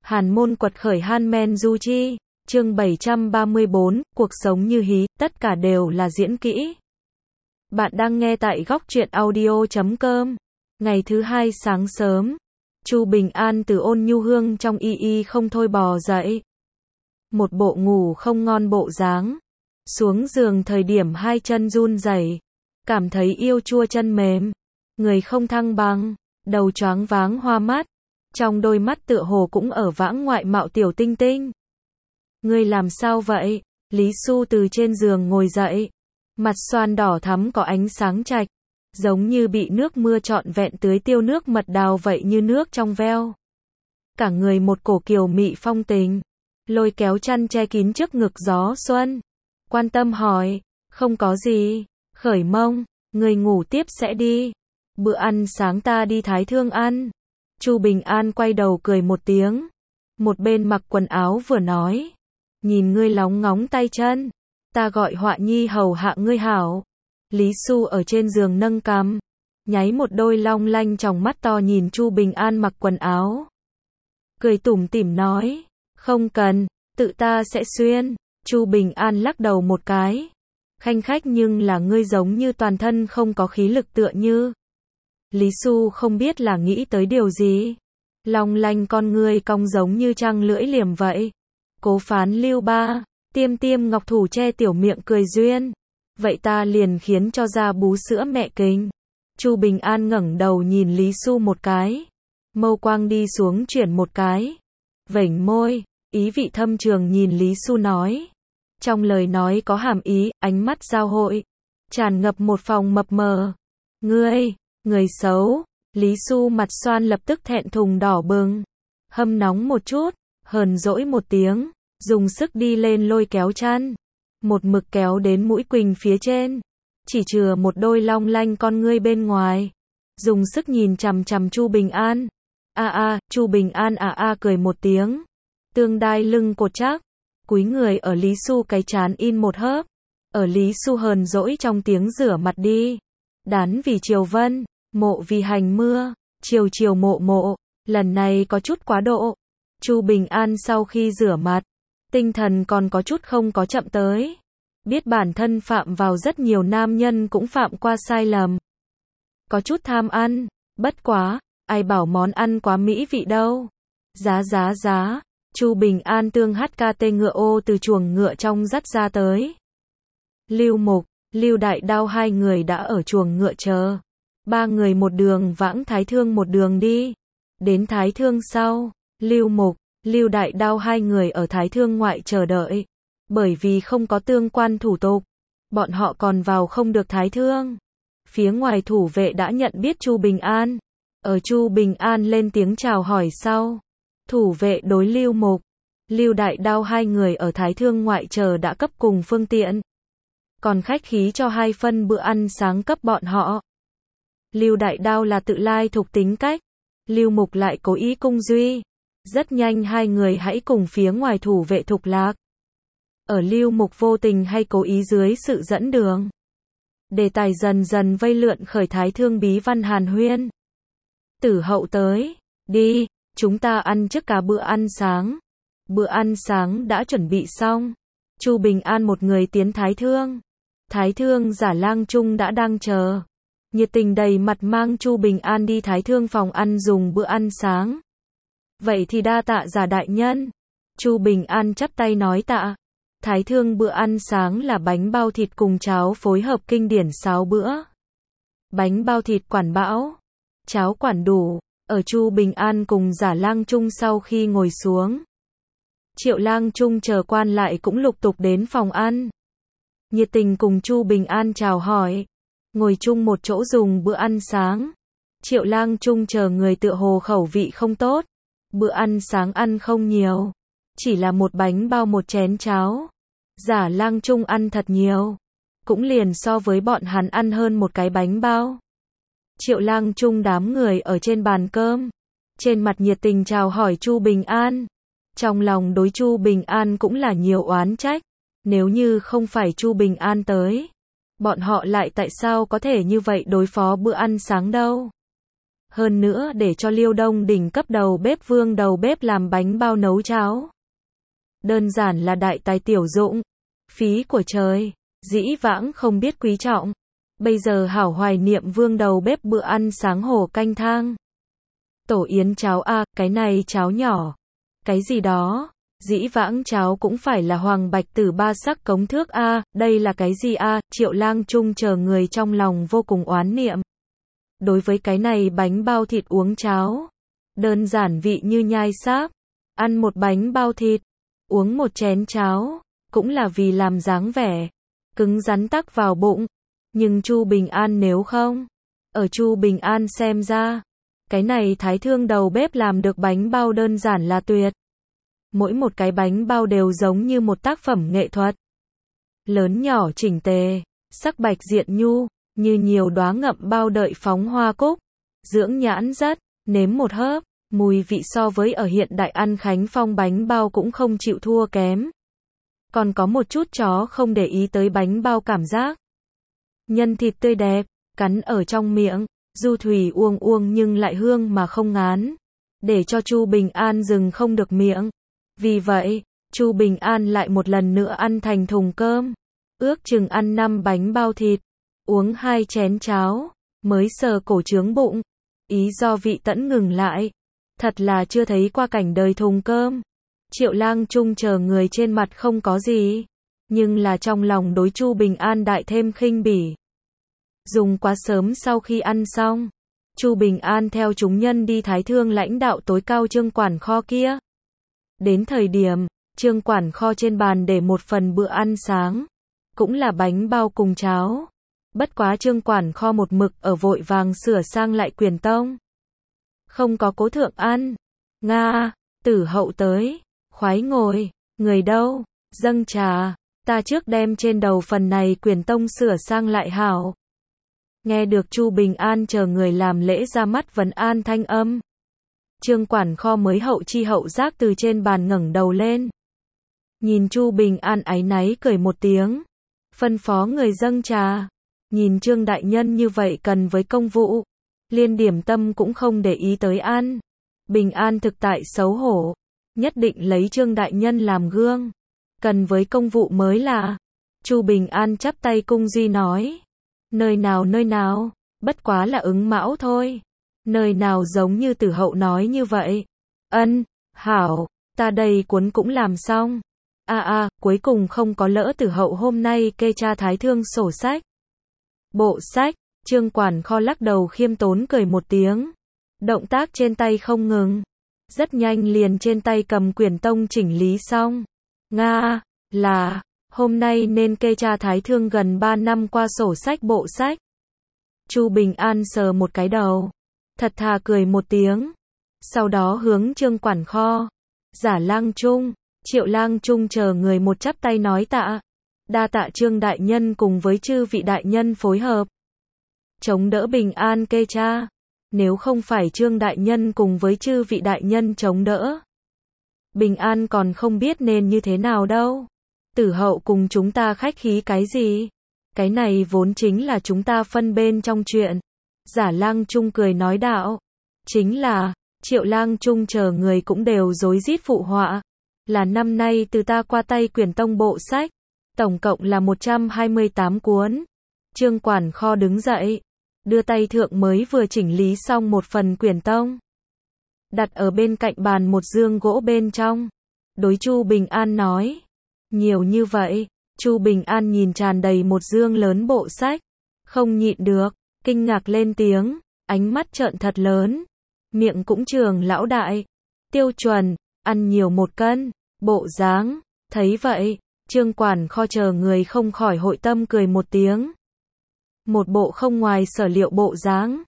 Hàn môn quật khởi Han Du Chi, chương 734, cuộc sống như hí, tất cả đều là diễn kỹ. Bạn đang nghe tại góc truyện audio.com. Ngày thứ hai sáng sớm, Chu Bình An từ ôn nhu hương trong y không thôi bò dậy. Một bộ ngủ không ngon bộ dáng. Xuống giường thời điểm hai chân run rẩy, cảm thấy yêu chua chân mềm, người không thăng bằng, đầu choáng váng hoa mắt. Trong đôi mắt tựa hồ cũng ở vãng ngoại mạo tiểu tinh tinh. Ngươi làm sao vậy? Lý Xu từ trên giường ngồi dậy. Mặt xoan đỏ thắm có ánh sáng trạch. Giống như bị nước mưa trọn vẹn tưới tiêu nước mật đào vậy như nước trong veo. Cả người một cổ kiều mị phong tình. Lôi kéo chăn che kín trước ngực gió xuân. Quan tâm hỏi. Không có gì. Khởi mông. Người ngủ tiếp sẽ đi. Bữa ăn sáng ta đi Thái Thương ăn. Chu Bình An quay đầu cười một tiếng. Một bên mặc quần áo vừa nói. Nhìn ngươi lóng ngóng tay chân. Ta gọi họa nhi hầu hạ ngươi hảo. Lý Xu ở trên giường nâng cằm. Nháy một đôi long lanh tròng mắt to nhìn Chu Bình An mặc quần áo. Cười tủm tỉm nói. Không cần, tự ta sẽ xuyên. Chu Bình An lắc đầu một cái. Khanh khách nhưng là ngươi giống như toàn thân không có khí lực tựa như. Lý Xu không biết là nghĩ tới điều gì. Long lanh con ngươi cong giống như trăng lưỡi liềm vậy. Cố phán Lưu Ba, tiêm tiêm ngọc thủ che tiểu miệng cười duyên. Vậy ta liền khiến cho ra bú sữa mẹ kinh. Chu Bình An ngẩng đầu nhìn Lý Xu một cái. Mâu quang đi xuống chuyển một cái. Vểnh môi, ý vị thâm trường nhìn Lý Xu nói. Trong lời nói có hàm ý, ánh mắt giao hội. Tràn ngập một phòng mập mờ. Ngươi, người xấu. Lý Xu mặt xoan lập tức thẹn thùng đỏ bừng. Hâm nóng một chút, hờn dỗi một tiếng. Dùng sức đi lên lôi kéo chăn. Một mực kéo đến mũi quỳnh phía trên. Chỉ chừa một đôi long lanh con ngươi bên ngoài. Dùng sức nhìn chằm chằm Chu Bình An. Chu Bình An cười một tiếng. Tương đai lưng cột chắc. Cúi người ở Lý Xu cái trán in một hớp. Ở Lý Xu hờn dỗi trong tiếng rửa mặt đi. Đán vì triều vân, mộ vì hành mưa, triều triều mộ mộ. Lần này có chút quá độ. Chu Bình An sau khi rửa mặt, tinh thần còn có chút không có chậm tới. Biết bản thân phạm vào rất nhiều nam nhân cũng phạm qua sai lầm. Có chút tham ăn, bất quá, ai bảo món ăn quá mỹ vị đâu. Giá. Chu Bình An tương HKT ngựa ô từ chuồng ngựa trong dắt ra tới. Lưu Mục, Lưu Đại Đao hai người đã ở chuồng ngựa chờ. Ba người một đường vãng Thái Thương một đường đi. Đến Thái Thương sau, Lưu Mục, Lưu Đại Đao hai người ở Thái Thương ngoại chờ đợi. Bởi vì không có tương quan thủ tục, bọn họ còn vào không được Thái Thương. Phía ngoài thủ vệ đã nhận biết Chu Bình An. Ở Chu Bình An lên tiếng chào hỏi sau. Thủ vệ đối Lưu Mục, Lưu Đại Đao hai người ở Thái Thương ngoại chờ đã cấp cùng phương tiện. Còn khách khí cho hai phân bữa ăn sáng cấp bọn họ. Lưu Đại Đao là tự lai thuộc tính cách. Lưu Mục lại cố ý cung duy. Rất nhanh hai người hãy cùng phía ngoài thủ vệ thục lạc. Ở Lưu Mục vô tình hay cố ý dưới sự dẫn đường. Đề tài dần dần vây lượn khởi Thái Thương bí văn hàn huyên. Tử Hậu tới. Đi, chúng ta ăn trước cả bữa ăn sáng. Bữa ăn sáng đã chuẩn bị xong. Chu Bình An một người tiến Thái Thương. Thái Thương Giả Lang Trung đã đang chờ. Nhiệt tình đầy mặt mang Chu Bình An đi Thái Thương phòng ăn dùng bữa ăn sáng. Vậy thì đa tạ Giả đại nhân. Chu Bình An chắp tay nói tạ. Thái Thương bữa ăn sáng là bánh bao thịt cùng cháo phối hợp kinh điển 6 bữa. Bánh bao thịt quản bão, cháo quản đủ. Ở Chu Bình An cùng Giả Lang Trung sau khi ngồi xuống. Triệu Lang Trung chờ quan lại cũng lục tục đến phòng ăn. Nhiệt tình cùng Chu Bình An chào hỏi. Ngồi chung một chỗ dùng bữa ăn sáng. Triệu Lang Trung chờ người tựa hồ khẩu vị không tốt. Bữa ăn sáng ăn không nhiều. Chỉ là một bánh bao một chén cháo. Giả Lang Trung ăn thật nhiều. Cũng liền so với bọn hắn ăn hơn một cái bánh bao. Triệu Lang Trung đám người ở trên bàn cơm. Trên mặt nhiệt tình chào hỏi Chu Bình An. Trong lòng đối Chu Bình An cũng là nhiều oán trách. Nếu như không phải Chu Bình An tới. Bọn họ lại tại sao có thể như vậy đối phó bữa ăn sáng đâu. Hơn nữa để cho Liêu Đông Đình cấp đầu bếp Vương đầu bếp làm bánh bao nấu cháo. Đơn giản là đại tài tiểu dụng. Phí của trời, dĩ vãng không biết quý trọng. Bây giờ hảo hoài niệm Vương đầu bếp bữa ăn sáng hổ canh thang. Tổ yến cháo a, cái này cháo nhỏ. Cái gì đó, dĩ vãng cháo cũng phải là hoàng bạch tử ba sắc cống thước a, đây là cái gì a, Triệu Lang Trung chờ người trong lòng vô cùng oán niệm. Đối với cái này bánh bao thịt uống cháo, đơn giản vị như nhai sáp, ăn một bánh bao thịt, uống một chén cháo, cũng là vì làm dáng vẻ, cứng rắn tắc vào bụng. Nhưng Chu Bình An nếu không, ở Chu Bình An xem ra, cái này Thái Thương đầu bếp làm được bánh bao đơn giản là tuyệt. Mỗi một cái bánh bao đều giống như một tác phẩm nghệ thuật. Lớn nhỏ chỉnh tề, sắc bạch diện nhu, như nhiều đóa ngậm bao đợi phóng hoa cúc. Dưỡng nhãn rất, nếm một hớp, mùi vị so với ở hiện đại ăn Khánh Phong bánh bao cũng không chịu thua kém. Còn có một chút chó không để ý tới bánh bao cảm giác. Nhân thịt tươi đẹp, cắn ở trong miệng, du thủy uông uông nhưng lại hương mà không ngán. Để cho Chu Bình An dừng không được miệng. Vì vậy, Chu Bình An lại một lần nữa ăn thành thùng cơm. Ước chừng ăn 5 bánh bao thịt, uống 2 chén cháo, mới sờ cổ trướng bụng. Ý do vị tẫn ngừng lại. Thật là chưa thấy qua cảnh đời thùng cơm. Triệu Lang Trung chờ người trên mặt không có gì. Nhưng là trong lòng đối Chu Bình An đại thêm khinh bỉ. Dùng quá sớm sau khi ăn xong, Chu Bình An theo chúng nhân đi Thái Thương lãnh đạo tối cao Trương Quản Kho kia. Đến thời điểm, Trương Quản Kho trên bàn để một phần bữa ăn sáng, cũng là bánh bao cùng cháo. Bất quá Trương Quản Kho một mực ở vội vàng sửa sang lại quyền tông. Không có cố thượng ăn. Nga, Tử Hậu tới, khoái ngồi, người đâu, dâng trà, ta trước đem trên đầu phần này quyền tông sửa sang lại hảo. Nghe được Chu Bình An chờ người làm lễ ra mắt vấn an thanh âm. Trương Quản Kho mới hậu chi hậu giác từ trên bàn ngẩng đầu lên. Nhìn Chu Bình An áy náy cười một tiếng. Phân phó người dâng trà. Nhìn Trương đại nhân như vậy cần với công vụ. Liên điểm tâm cũng không để ý tới ăn. Bình An thực tại xấu hổ. Nhất định lấy Trương đại nhân làm gương. Cần với công vụ mới là. Chu Bình An chắp tay cung duy nói. Nơi nào, bất quá là ứng mão thôi. Nơi nào giống như Tử Hậu nói như vậy. Ân, hảo, ta đây cuốn cũng làm xong. Cuối cùng không có lỡ Tử Hậu hôm nay kê tra Thái Thương sổ sách. Bộ sách, Trương Quản Kho lắc đầu khiêm tốn cười một tiếng. Động tác trên tay không ngừng. Rất nhanh liền trên tay cầm quyển tông chỉnh lý xong. Nga, là, hôm nay nên kê tra Thái Thương gần 3 năm qua sổ sách bộ sách. Chu Bình An sờ một cái đầu. Thật thà cười một tiếng. Sau đó hướng Trương Quản Kho. Giả Lang Trung, Triệu Lang Trung chờ người một chắp tay nói tạ. Đa tạ Trương đại nhân cùng với chư vị đại nhân phối hợp. Chống đỡ Bình An kê tra. Nếu không phải Trương đại nhân cùng với chư vị đại nhân chống đỡ. Bình An còn không biết nên như thế nào đâu. Tử Hậu cùng chúng ta khách khí cái gì? Cái này vốn chính là chúng ta phân bên trong chuyện. Giả Lang Trung cười nói đạo. Chính là, Triệu Lang Trung chờ người cũng đều rối rít phụ họa. Là năm nay từ ta qua tay quyển tông bộ sách. Tổng cộng là 128 cuốn. Trương Quản Kho đứng dậy. Đưa tay thượng mới vừa chỉnh lý xong một phần quyển tông. Đặt ở bên cạnh bàn một dương gỗ bên trong. Đối Chu Bình An nói. Nhiều như vậy. Chu Bình An nhìn tràn đầy một dương lớn bộ sách. Không nhịn được. Kinh ngạc lên tiếng. Ánh mắt trợn thật lớn. Miệng cũng trường lão đại. Tiêu chuẩn. Ăn nhiều 1 cân. Bộ dáng. Thấy vậy. Trương Quản Kho chờ người không khỏi hội tâm cười một tiếng. Một bộ không ngoài sở liệu bộ dáng.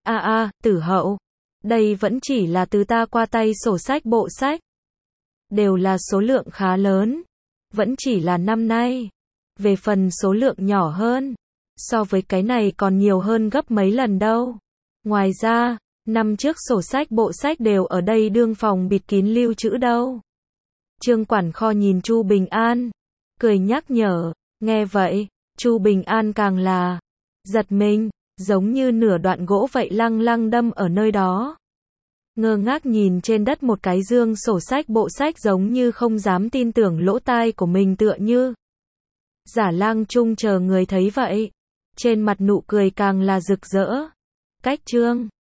Tử Hậu. Đây vẫn chỉ là từ ta qua tay sổ sách bộ sách. Đều là số lượng khá lớn. Vẫn chỉ là năm nay. Về phần số lượng nhỏ hơn. So với cái này còn nhiều hơn gấp mấy lần đâu. Ngoài ra, năm trước sổ sách bộ sách đều ở đây đương phòng bịt kín lưu trữ đâu. Trương Quản Kho nhìn Chu Bình An. Cười nhắc nhở. Nghe vậy, Chu Bình An càng là giật mình. giống như nửa đoạn gỗ vậy lăng lăng đâm ở nơi đó. Ngơ ngác nhìn trên đất một cái dương sổ sách bộ sách giống như không dám tin tưởng lỗ tai của mình tựa như. Giả Lang Trung chờ người thấy vậy. Trên mặt nụ cười càng là rực rỡ. Cách chương